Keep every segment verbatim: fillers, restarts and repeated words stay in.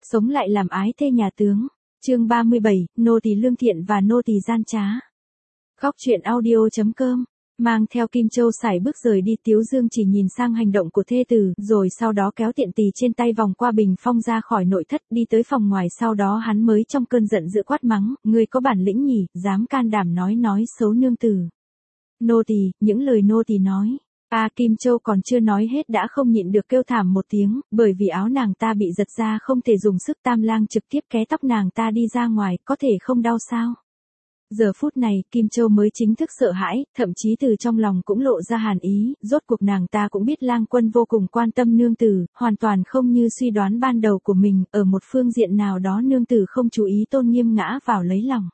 Sống lại làm ái thê nhà tướng. Chương ba mươi bảy, nô tỳ lương thiện và nô tỳ gian trá. Góc truyện audio chấm com. Mang theo Kim Châu sải bước rời đi, Tiếu Dương chỉ nhìn sang hành động của thê tử, rồi sau đó kéo tiện tỳ trên tay vòng qua bình phong ra khỏi nội thất, đi tới phòng ngoài, sau đó hắn mới trong cơn giận dữ quát mắng, ngươi có bản lĩnh nhỉ, dám can đảm nói nói xấu nương tử. Nô tỳ, những lời nô tỳ nói. A Kim Châu còn chưa nói hết đã không nhịn được kêu thảm một tiếng, bởi vì áo nàng ta bị giật ra không thể dùng sức, Tam Lang trực tiếp ké tóc nàng ta đi ra ngoài, có thể không đau sao? Giờ phút này, Kim Châu mới chính thức sợ hãi, thậm chí từ trong lòng cũng lộ ra hàn ý, rốt cuộc nàng ta cũng biết Lang Quân vô cùng quan tâm nương tử, hoàn toàn không như suy đoán ban đầu của mình, ở một phương diện nào đó nương tử không chú ý tôn nghiêm ngã vào lấy lòng.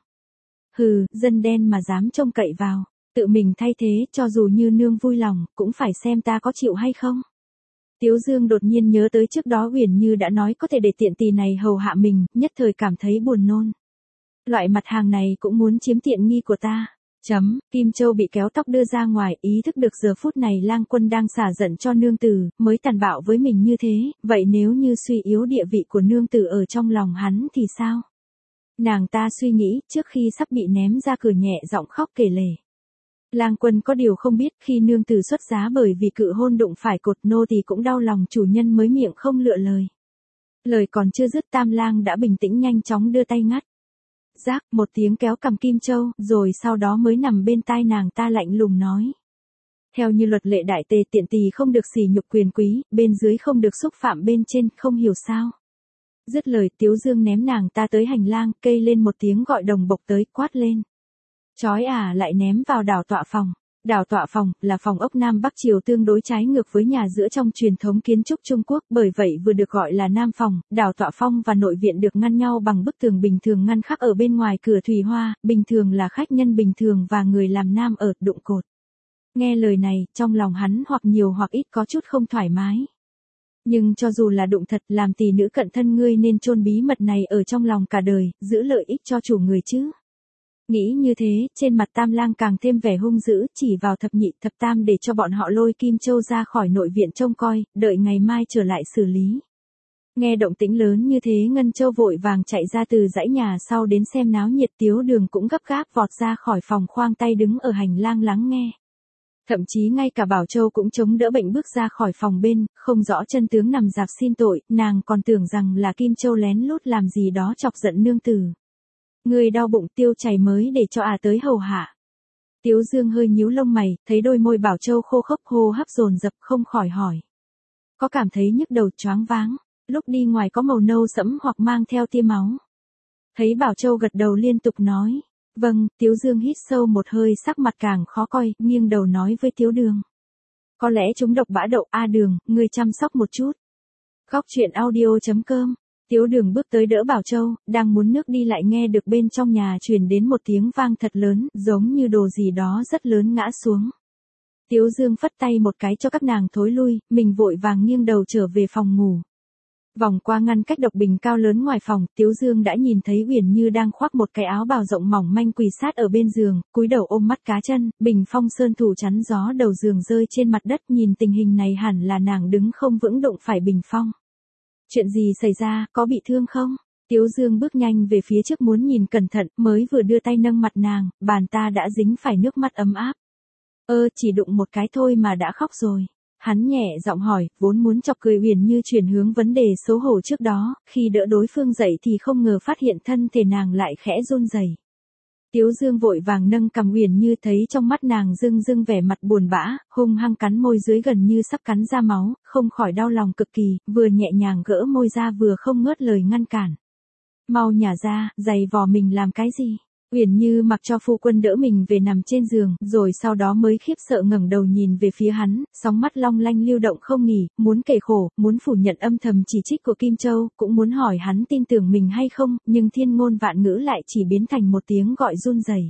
Hừ, dân đen mà dám trông cậy vào, tự mình thay thế, cho dù như nương vui lòng, cũng phải xem ta có chịu hay không. Tiếu Dương đột nhiên nhớ tới trước đó Uyển Như đã nói có thể để tiện tỳ này hầu hạ mình, nhất thời cảm thấy buồn nôn. Loại mặt hàng này cũng muốn chiếm tiện nghi của ta. Chấm, Kim Châu bị kéo tóc đưa ra ngoài, ý thức được giờ phút này Lang Quân đang xả giận cho nương tử, mới tàn bạo với mình như thế, vậy nếu như suy yếu địa vị của nương tử ở trong lòng hắn thì sao? Nàng ta suy nghĩ, trước khi sắp bị ném ra cửa nhẹ giọng khóc kể lể. Lang Quân có điều không biết, khi nương tử xuất giá bởi vì cự hôn đụng phải cột, nô tỳ cũng đau lòng chủ nhân mới miệng không lựa lời. Lời còn chưa dứt, Tam Lang đã bình tĩnh nhanh chóng đưa tay ngắt. Rác, một tiếng kéo cầm Kim Châu, rồi sau đó mới nằm bên tai nàng ta lạnh lùng nói. Theo như luật lệ đại tề, tiện tỳ không được sỉ nhục quyền quý, bên dưới không được xúc phạm bên trên, không hiểu sao. Dứt lời, Tiếu Dương ném nàng ta tới hành lang, kêu lên một tiếng gọi đồng bộc tới, quát lên. Chói à, lại ném vào đảo tọa phòng. Đảo tọa phòng là phòng ốc Nam Bắc Triều tương đối trái ngược với nhà giữa trong truyền thống kiến trúc Trung Quốc, bởi vậy vừa được gọi là Nam phòng, đảo tọa phong và nội viện được ngăn nhau bằng bức tường bình thường ngăn khắc ở bên ngoài cửa thủy hoa, bình thường là khách nhân bình thường và người làm nam ở đụng cột. Nghe lời này, trong lòng hắn hoặc nhiều hoặc ít có chút không thoải mái. Nhưng cho dù là đụng thật, làm tỷ nữ cận thân ngươi nên chôn bí mật này ở trong lòng cả đời, giữ lợi ích cho chủ người chứ. Nghĩ như thế, trên mặt Tam Lang càng thêm vẻ hung dữ, chỉ vào thập nhị, thập tam để cho bọn họ lôi Kim Châu ra khỏi nội viện trông coi, đợi ngày mai trở lại xử lý. Nghe động tĩnh lớn như thế, Ngân Châu vội vàng chạy ra từ dãy nhà sau đến xem náo nhiệt, Tiếu Đường cũng gấp gáp vọt ra khỏi phòng, khoang tay đứng ở hành lang lắng nghe. Thậm chí ngay cả Bảo Châu cũng chống đỡ bệnh bước ra khỏi phòng bên, không rõ chân tướng nằm dạp xin tội, nàng còn tưởng rằng là Kim Châu lén lút làm gì đó chọc giận nương tử. Người đau bụng tiêu chảy mới để cho à tới hầu hạ. Tiếu Dương hơi nhíu lông mày, thấy đôi môi Bảo Châu khô khốc, hô hấp dồn dập, không khỏi hỏi. Có cảm thấy nhức đầu, choáng váng, lúc đi ngoài có màu nâu sẫm hoặc mang theo tia máu. Thấy Bảo Châu gật đầu liên tục nói. Vâng, Tiếu Dương hít sâu một hơi, sắc mặt càng khó coi, nghiêng đầu nói với Tiếu Đường. Có lẽ chúng độc bã đậu, a Đường, ngươi chăm sóc một chút. Góc truyện audio chấm com. Tiếu Đường bước tới đỡ Bảo Châu, đang muốn nước đi lại nghe được bên trong nhà truyền đến một tiếng vang thật lớn, giống như đồ gì đó rất lớn ngã xuống. Tiếu Dương phất tay một cái cho các nàng thối lui, mình vội vàng nghiêng đầu trở về phòng ngủ. Vòng qua ngăn cách độc bình cao lớn ngoài phòng, Tiếu Dương đã nhìn thấy Uyển Như đang khoác một cái áo bào rộng mỏng manh quỳ sát ở bên giường, cúi đầu ôm mắt cá chân, bình phong sơn thủ chắn gió đầu giường rơi trên mặt đất, nhìn tình hình này hẳn là nàng đứng không vững đụng phải bình phong. Chuyện gì xảy ra, có bị thương không? Tiếu Dương bước nhanh về phía trước muốn nhìn cẩn thận, mới vừa đưa tay nâng mặt nàng, bàn ta đã dính phải nước mắt ấm áp. Ơ, chỉ đụng một cái thôi mà đã khóc rồi. Hắn nhẹ giọng hỏi, vốn muốn chọc cười Uyển Như chuyển hướng vấn đề xấu hổ trước đó, khi đỡ đối phương dậy thì không ngờ phát hiện thân thể nàng lại khẽ run rẩy. Tiếu Dương vội vàng nâng cằm Uyển Như, thấy trong mắt nàng rưng rưng vẻ mặt buồn bã, hung hăng cắn môi dưới gần như sắp cắn ra máu, không khỏi đau lòng cực kỳ, vừa nhẹ nhàng gỡ môi ra vừa không ngớt lời ngăn cản. Mau nhả ra, giày vò mình làm cái gì? Uyển Như mặc cho phu quân đỡ mình về nằm trên giường, rồi sau đó mới khiếp sợ ngẩng đầu nhìn về phía hắn, sóng mắt long lanh lưu động không nghỉ, muốn kể khổ, muốn phủ nhận âm thầm chỉ trích của Kim Châu, cũng muốn hỏi hắn tin tưởng mình hay không, nhưng thiên ngôn vạn ngữ lại chỉ biến thành một tiếng gọi run rẩy.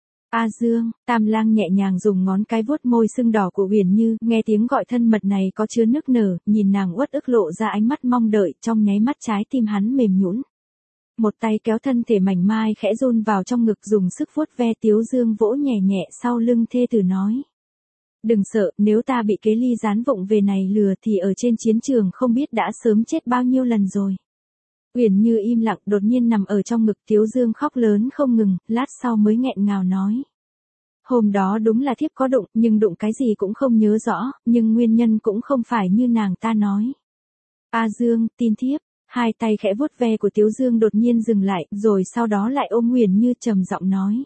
A Dương, Tam Lang nhẹ nhàng dùng ngón cái vuốt môi sưng đỏ của Uyển Như, nghe tiếng gọi thân mật này có chứa nức nở, nhìn nàng uất ức lộ ra ánh mắt mong đợi, trong nháy mắt trái tim hắn mềm nhũn. Một tay kéo thân thể mảnh mai khẽ run vào trong ngực, dùng sức vuốt ve. Tiếu Dương vỗ nhẹ nhẹ sau lưng thê tử nói. Đừng sợ, nếu ta bị kế ly gián vụng về này lừa thì ở trên chiến trường không biết đã sớm chết bao nhiêu lần rồi. Uyển Như im lặng, đột nhiên nằm ở trong ngực Tiếu Dương khóc lớn không ngừng, lát sau mới nghẹn ngào nói. Hôm đó đúng là thiếp có đụng, nhưng đụng cái gì cũng không nhớ rõ, nhưng nguyên nhân cũng không phải như nàng ta nói. A Dương, tin thiếp. Hai tay khẽ vuốt ve của Tiếu Dương đột nhiên dừng lại, rồi sau đó lại ôm Uyển Như trầm giọng nói.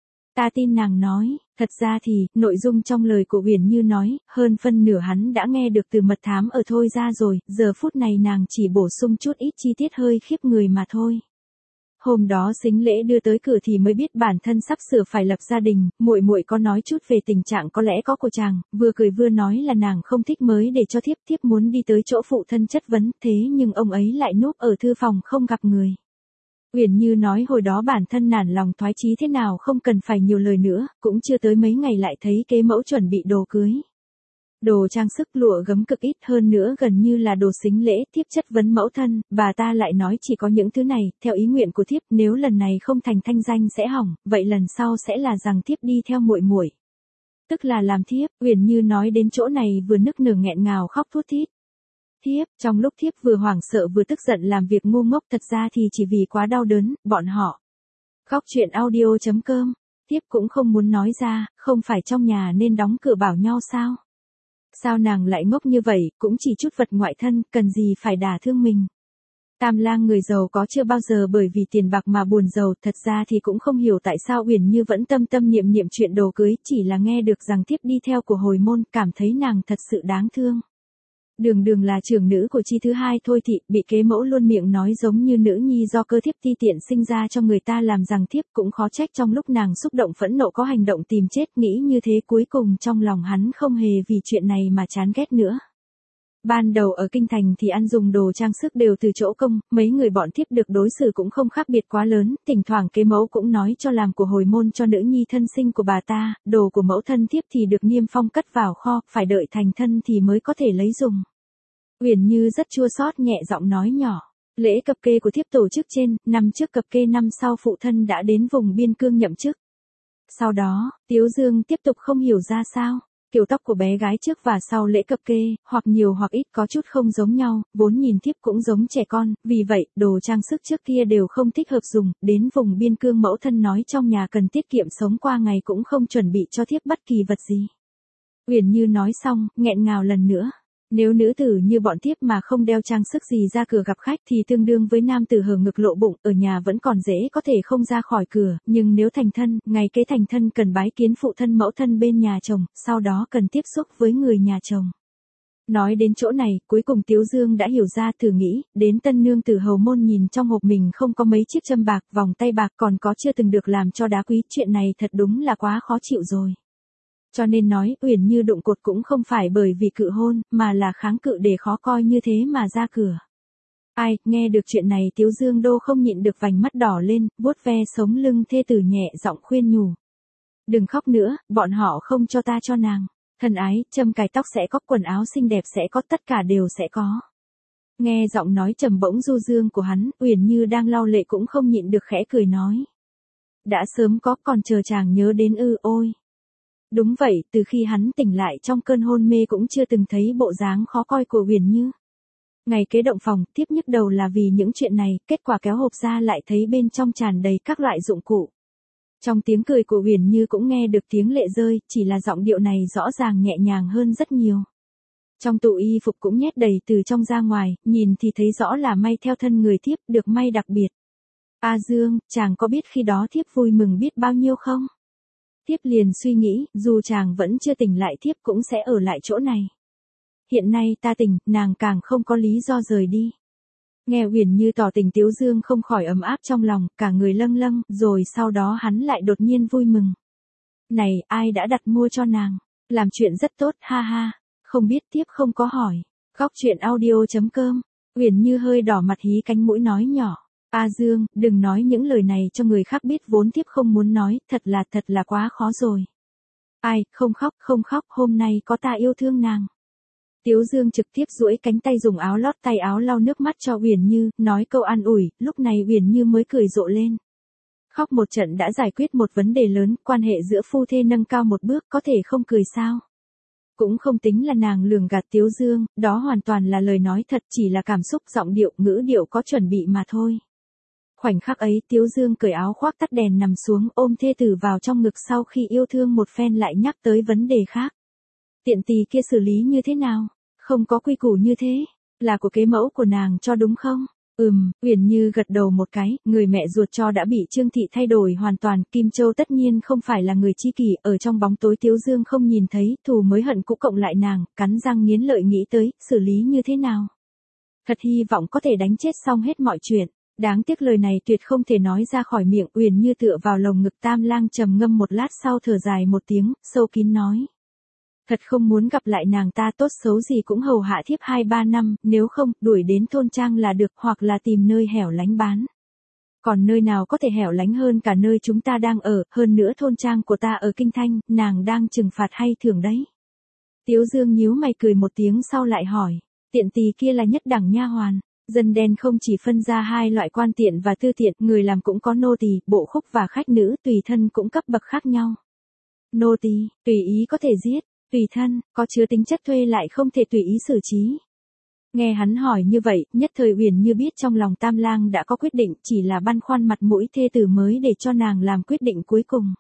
Ta tin nàng nói, thật ra thì, nội dung trong lời của Uyển Như nói, hơn phân nửa hắn đã nghe được từ mật thám ở Thôi ra rồi, giờ phút này nàng chỉ bổ sung chút ít chi tiết hơi khiếp người mà thôi. Hôm đó Sính Lễ đưa tới cửa thì mới biết bản thân sắp sửa phải lập gia đình, muội muội có nói chút về tình trạng có lẽ có của chàng, vừa cười vừa nói là nàng không thích mới để cho thiếp, thiếp muốn đi tới chỗ phụ thân chất vấn, thế nhưng ông ấy lại núp ở thư phòng không gặp người. Uyển Như nói hồi đó bản thân nản lòng thoái chí thế nào không cần phải nhiều lời nữa, cũng chưa tới mấy ngày lại thấy kế mẫu chuẩn bị đồ cưới. Đồ trang sức lụa gấm cực ít, hơn nữa gần như là đồ sính lễ, thiếp chất vấn mẫu thân, bà ta lại nói chỉ có những thứ này, theo ý nguyện của thiếp, nếu lần này không thành thanh danh sẽ hỏng, vậy lần sau sẽ là rằng thiếp đi theo muội muội. Tức là làm thiếp. Uyển Như nói đến chỗ này vừa nức nở nghẹn ngào khóc thút thít. Thiếp, trong lúc thiếp vừa hoảng sợ vừa tức giận làm việc ngu ngốc, thật ra thì chỉ vì quá đau đớn, bọn họ. Khóc chuyện audio chấm com, thiếp cũng không muốn nói ra, không phải trong nhà nên đóng cửa bảo nhau sao? Sao nàng lại ngốc như vậy, cũng chỉ chút vật ngoại thân, cần gì phải đả thương mình. Tam lang người giàu có chưa bao giờ bởi vì tiền bạc mà buồn giàu, thật ra thì cũng không hiểu tại sao Uyển Như vẫn tâm tâm niệm niệm chuyện đồ cưới, chỉ là nghe được rằng thiếp đi theo của hồi môn, cảm thấy nàng thật sự đáng thương. Đường Đường là trưởng nữ của chi thứ hai Thôi thị, bị kế mẫu luôn miệng nói giống như nữ nhi do cơ thiếp ti tiện sinh ra cho người ta làm rằng thiếp, cũng khó trách trong lúc nàng xúc động phẫn nộ có hành động tìm chết, nghĩ như thế cuối cùng trong lòng hắn không hề vì chuyện này mà chán ghét nữa. Ban đầu ở kinh thành thì ăn dùng đồ trang sức đều từ chỗ công, mấy người bọn thiếp được đối xử cũng không khác biệt quá lớn, thỉnh thoảng kế mẫu cũng nói cho làm của hồi môn cho nữ nhi thân sinh của bà ta, đồ của mẫu thân thiếp thì được niêm phong cất vào kho, phải đợi thành thân thì mới có thể lấy dùng. Uyển Như rất chua xót nhẹ giọng nói nhỏ, lễ cập kê của thiếp tổ chức trên, năm trước cập kê, năm sau phụ thân đã đến vùng biên cương nhậm chức. Sau đó, Tiếu Dương tiếp tục không hiểu ra sao. Kiểu tóc của bé gái trước và sau lễ cập kê, hoặc nhiều hoặc ít có chút không giống nhau, vốn nhìn thiếp cũng giống trẻ con, vì vậy, đồ trang sức trước kia đều không thích hợp dùng, đến vùng biên cương mẫu thân nói trong nhà cần tiết kiệm sống qua ngày cũng không chuẩn bị cho thiếp bất kỳ vật gì. Uyển Như nói xong, nghẹn ngào lần nữa. Nếu nữ tử như bọn thiếp mà không đeo trang sức gì ra cửa gặp khách thì tương đương với nam tử hở ngực lộ bụng, ở nhà vẫn còn dễ có thể không ra khỏi cửa, nhưng nếu thành thân, ngày kế thành thân cần bái kiến phụ thân mẫu thân bên nhà chồng, sau đó cần tiếp xúc với người nhà chồng. Nói đến chỗ này, cuối cùng Tiếu Dương đã hiểu ra, thử nghĩ, đến tân nương tử hầu môn nhìn trong hộp mình không có mấy chiếc châm bạc, vòng tay bạc, còn có chưa từng được làm cho đá quý, chuyện này thật đúng là quá khó chịu rồi. Cho nên nói, Uyển Như đụng cột cũng không phải bởi vì cự hôn, mà là kháng cự để khó coi như thế mà ra cửa. Ai, nghe được chuyện này Tiếu Dương đô không nhịn được vành mắt đỏ lên, vuốt ve sống lưng thê tử nhẹ giọng khuyên nhủ. Đừng khóc nữa, bọn họ không cho ta cho nàng. Thân ái, châm cài tóc sẽ có, quần áo xinh đẹp sẽ có, tất cả đều sẽ có. Nghe giọng nói trầm bỗng du dương của hắn, Uyển Như đang lau lệ cũng không nhịn được khẽ cười nói. Đã sớm có, còn chờ chàng nhớ đến ư, ôi. Đúng vậy, từ khi hắn tỉnh lại trong cơn hôn mê cũng chưa từng thấy bộ dáng khó coi của Uyển Như. Ngày kế động phòng, tiếp nhức đầu là vì những chuyện này, kết quả kéo hộp ra lại thấy bên trong tràn đầy các loại dụng cụ. Trong tiếng cười của Uyển Như cũng nghe được tiếng lệ rơi, chỉ là giọng điệu này rõ ràng nhẹ nhàng hơn rất nhiều. Trong tủ y phục cũng nhét đầy từ trong ra ngoài, nhìn thì thấy rõ là may theo thân người thiếp, được may đặc biệt. A Dương, chàng có biết khi đó thiếp vui mừng biết bao nhiêu không? Thiếp liền suy nghĩ, dù chàng vẫn chưa tỉnh lại thiếp cũng sẽ ở lại chỗ này. Hiện nay ta tỉnh, nàng càng không có lý do rời đi. Nghe Uyển Như tỏ tình Tiếu Dương không khỏi ấm áp trong lòng, cả người lâng lâng, rồi sau đó hắn lại đột nhiên vui mừng. Này, ai đã đặt mua cho nàng? Làm chuyện rất tốt, ha ha. Không biết tiếp không có hỏi. Khóc chuyện audio chấm com. Uyển Như hơi đỏ mặt hí cánh mũi nói nhỏ. A Dương, đừng nói những lời này cho người khác biết, vốn thiếp không muốn nói, thật là thật là quá khó rồi. Ai, không khóc, không khóc, hôm nay có ta yêu thương nàng. Tiếu Dương trực tiếp duỗi cánh tay dùng áo lót tay áo lau nước mắt cho Uyển Như, nói câu an ủi, lúc này Uyển Như mới cười rộ lên. Khóc một trận đã giải quyết một vấn đề lớn, quan hệ giữa phu thê nâng cao một bước, có thể không cười sao? Cũng không tính là nàng lường gạt Tiếu Dương, đó hoàn toàn là lời nói thật, chỉ là cảm xúc giọng điệu, ngữ điệu có chuẩn bị mà thôi. Khoảnh khắc ấy Tiếu Dương cởi áo khoác tắt đèn nằm xuống ôm thê tử vào trong ngực sau khi yêu thương một phen lại nhắc tới vấn đề khác. Tiện tỳ kia xử lý như thế nào? Không có quy củ như thế, là của kế mẫu của nàng cho đúng không? Ừm, Uyển Như gật đầu một cái, người mẹ ruột cho đã bị Trương Thị thay đổi hoàn toàn, Kim Châu tất nhiên không phải là người chi kỷ, ở trong bóng tối Tiếu Dương không nhìn thấy, thù mới hận cũ cộng lại nàng, cắn răng nghiến lợi nghĩ tới, xử lý như thế nào? Thật hy vọng có thể đánh chết xong hết mọi chuyện. Đáng tiếc lời này tuyệt không thể nói ra khỏi miệng, Uyển Như tựa vào lồng ngực Tam Lang trầm ngâm một lát sau thở dài một tiếng, sâu kín nói. Thật không muốn gặp lại nàng ta, tốt xấu gì cũng hầu hạ thiếp hai ba năm, nếu không, đuổi đến thôn trang là được, hoặc là tìm nơi hẻo lánh bán. Còn nơi nào có thể hẻo lánh hơn cả nơi chúng ta đang ở, hơn nữa thôn trang của ta ở Kinh Thanh, nàng đang trừng phạt hay thưởng đấy. Tiếu Dương nhíu mày cười một tiếng sau lại hỏi, tiện tỳ kia là nhất đẳng nha hoàn. Dân đen không chỉ phân ra hai loại quan tiện và tư tiện, người làm cũng có nô tỳ, bộ khúc và khách nữ, tùy thân cũng cấp bậc khác nhau. Nô tỳ, tùy ý có thể giết, tùy thân, có chứa tính chất thuê lại không thể tùy ý xử trí. Nghe hắn hỏi như vậy, nhất thời Uyển Như biết trong lòng Tam Lang đã có quyết định, chỉ là băn khoăn mặt mũi thê tử mới để cho nàng làm quyết định cuối cùng.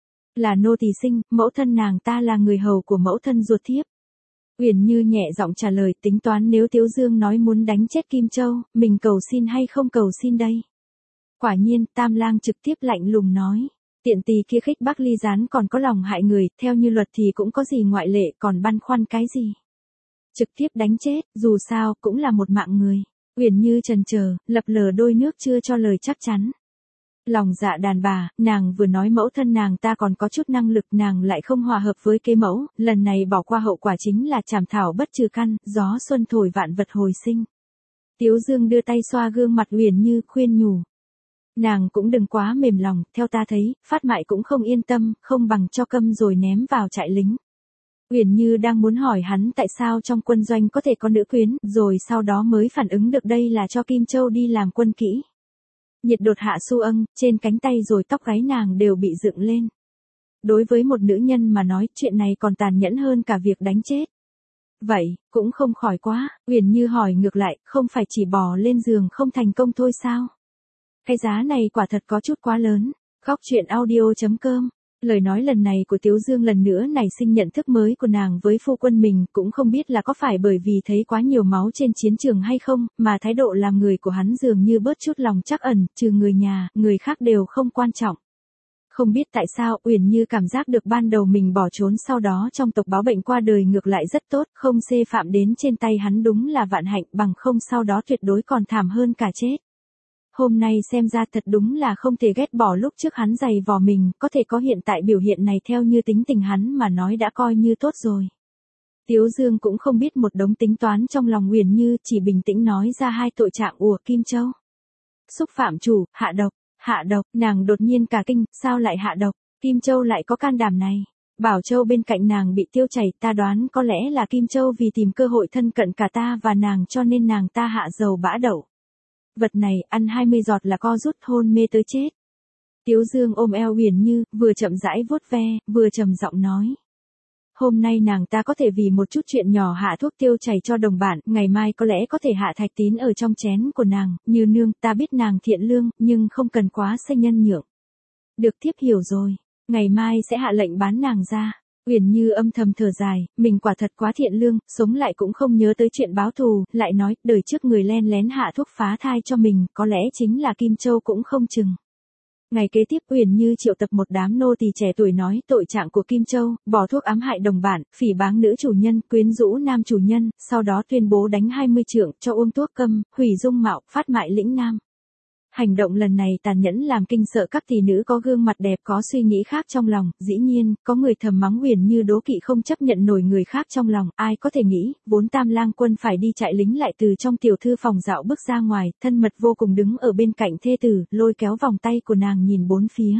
Là nô tỳ sinh, mẫu thân nàng ta là người hầu của mẫu thân ruột thiếp. Uyển Như nhẹ giọng trả lời, tính toán nếu Tiếu Dương nói muốn đánh chết Kim Châu, mình cầu xin hay không cầu xin đây? Quả nhiên, Tam Lang trực tiếp lạnh lùng nói, tiện tỳ kia khích bác ly gián còn có lòng hại người, theo như luật thì cũng có gì ngoại lệ, còn băn khoăn cái gì? Trực tiếp đánh chết, dù sao cũng là một mạng người. Uyển Như chần chờ, lập lờ đôi nước chưa cho lời chắc chắn. Lòng dạ đàn bà, nàng vừa nói mẫu thân nàng ta còn có chút năng lực, nàng lại không hòa hợp với kế mẫu, lần này bỏ qua hậu quả chính là chảm thảo bất trừ căn, gió xuân thổi vạn vật hồi sinh. Tiếu Dương đưa tay xoa gương mặt Uyển Như, khuyên nhủ. Nàng cũng đừng quá mềm lòng, theo ta thấy, Phát Mại cũng không yên tâm, không bằng cho câm rồi ném vào trại lính. Uyển Như đang muốn hỏi hắn tại sao trong quân doanh có thể có nữ quyến, rồi sau đó mới phản ứng được đây là cho Kim Châu đi làm quân kỹ. Nhiệt đột hạ su âng, trên cánh tay rồi tóc gáy nàng đều bị dựng lên. Đối với một nữ nhân mà nói, chuyện này còn tàn nhẫn hơn cả việc đánh chết. Vậy, cũng không khỏi quá, Uyển Như hỏi ngược lại, không phải chỉ bò lên giường không thành công thôi sao? Cái giá này quả thật có chút quá lớn. Khóc chuyện audio chấm com. Lời nói lần này của Tiếu Dương lần nữa nảy sinh nhận thức mới của nàng với phu quân mình, cũng không biết là có phải bởi vì thấy quá nhiều máu trên chiến trường hay không, mà thái độ làm người của hắn dường như bớt chút lòng trắc ẩn, trừ người nhà, người khác đều không quan trọng. Không biết tại sao, Uyển Như cảm giác được ban đầu mình bỏ trốn sau đó trong tộc báo bệnh qua đời ngược lại rất tốt, không xê phạm đến trên tay hắn đúng là vạn hạnh, bằng không sau đó tuyệt đối còn thảm hơn cả chết. Hôm nay xem ra thật đúng là không thể ghét bỏ lúc trước hắn giày vò mình, có thể có hiện tại biểu hiện này theo như tính tình hắn mà nói đã coi như tốt rồi. Tiếu Dương cũng không biết một đống tính toán trong lòng Uyển Như, chỉ bình tĩnh nói ra hai tội trạng của Kim Châu. Xúc phạm chủ, hạ độc, hạ độc, nàng đột nhiên cả kinh, sao lại hạ độc, Kim Châu lại có can đảm này. Bảo Châu bên cạnh nàng bị tiêu chảy, ta đoán có lẽ là Kim Châu vì tìm cơ hội thân cận cả ta và nàng cho nên nàng ta hạ dầu bã đậu. Vật này, ăn hai mươi giọt là co rút hôn mê tới chết. Tiếu Dương ôm eo Uyển Như, vừa chậm rãi vuốt ve, vừa trầm giọng nói. Hôm nay nàng ta có thể vì một chút chuyện nhỏ hạ thuốc tiêu chảy cho đồng bạn, ngày mai có lẽ có thể hạ thạch tín ở trong chén của nàng, như nương, ta biết nàng thiện lương, nhưng không cần quá xây nhân nhượng. Được, thiếp hiểu rồi, ngày mai sẽ hạ lệnh bán nàng ra. Uyển Như âm thầm thở dài, mình quả thật quá thiện lương, sống lại cũng không nhớ tới chuyện báo thù, lại nói, đời trước người len lén hạ thuốc phá thai cho mình, có lẽ chính là Kim Châu cũng không chừng. Ngày kế tiếp Uyển Như triệu tập một đám nô tỳ trẻ tuổi nói tội trạng của Kim Châu, bỏ thuốc ám hại đồng bản, phỉ báng nữ chủ nhân, quyến rũ nam chủ nhân, sau đó tuyên bố đánh hai mươi trượng, cho uống thuốc câm, hủy dung mạo, phát mại lĩnh nam. Hành động lần này tàn nhẫn làm kinh sợ các tỷ nữ có gương mặt đẹp có suy nghĩ khác trong lòng, dĩ nhiên, có người thầm mắng Uyển Như đố kỵ không chấp nhận nổi người khác trong lòng, ai có thể nghĩ, vốn Tam Lang quân phải đi trại lính lại từ trong tiểu thư phòng dạo bước ra ngoài, thân mật vô cùng đứng ở bên cạnh thê tử, lôi kéo vòng tay của nàng nhìn bốn phía.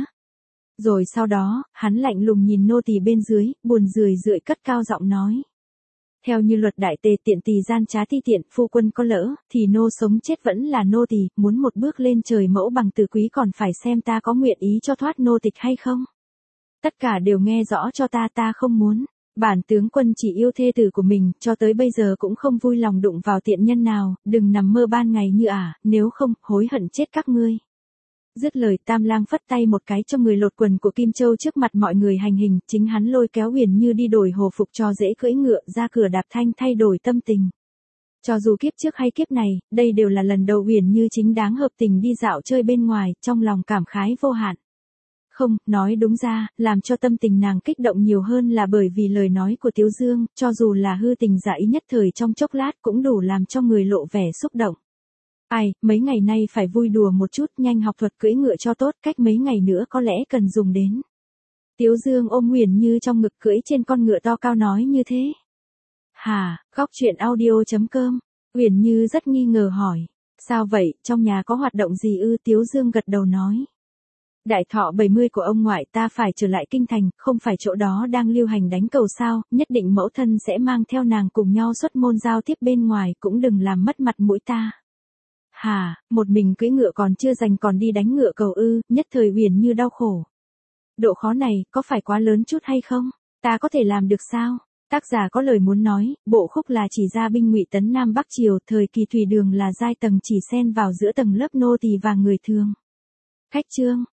Rồi sau đó, hắn lạnh lùng nhìn nô tỳ bên dưới, buồn rười rượi cất cao giọng nói. Theo như luật đại tề tiện tỳ gian trá thi tiện, phu quân có lỡ, thì nô sống chết vẫn là nô tỳ, muốn một bước lên trời mẫu bằng từ quý còn phải xem ta có nguyện ý cho thoát nô tịch hay không. Tất cả đều nghe rõ cho ta, ta không muốn. Bản tướng quân chỉ yêu thê tử của mình, cho tới bây giờ cũng không vui lòng đụng vào tiện nhân nào, đừng nằm mơ ban ngày như ả, nếu không, hối hận chết các ngươi. Dứt lời Tam Lang phất tay một cái cho người lột quần của Kim Châu trước mặt mọi người hành hình, chính hắn lôi kéo Uyển Như đi đổi hồ phục cho dễ cưỡi ngựa, ra cửa đạp thanh thay đổi tâm tình. Cho dù kiếp trước hay kiếp này, đây đều là lần đầu Uyển Như chính đáng hợp tình đi dạo chơi bên ngoài, trong lòng cảm khái vô hạn. Không, nói đúng ra, làm cho tâm tình nàng kích động nhiều hơn là bởi vì lời nói của Tiếu Dương, cho dù là hư tình giả ý nhất thời trong chốc lát cũng đủ làm cho người lộ vẻ xúc động. Ai, mấy ngày nay phải vui đùa một chút, nhanh học thuật cưỡi ngựa cho tốt, cách mấy ngày nữa có lẽ cần dùng đến. Tiếu Dương ôm Uyển Như trong ngực cưỡi trên con ngựa to cao nói như thế. Hà, góc truyện audio chấm com. Uyển Như rất nghi ngờ hỏi. Sao vậy, trong nhà có hoạt động gì ư? Tiếu Dương gật đầu nói. Đại thọ bảy mươi của ông ngoại ta phải trở lại kinh thành, không phải chỗ đó đang lưu hành đánh cầu sao, nhất định mẫu thân sẽ mang theo nàng cùng nhau xuất môn giao tiếp bên ngoài, cũng đừng làm mất mặt mũi ta. Hà, một mình cưỡi ngựa còn chưa dành còn đi đánh ngựa cầu ư? Nhất thời Uyển Như đau khổ. Độ khó này, có phải quá lớn chút hay không? Ta có thể làm được sao? Tác giả có lời muốn nói, bộ khúc là chỉ ra binh ngụy tấn Nam Bắc Triều, thời kỳ Thủy Đường là giai tầng chỉ xen vào giữa tầng lớp nô tỳ và người thường. Khách chương.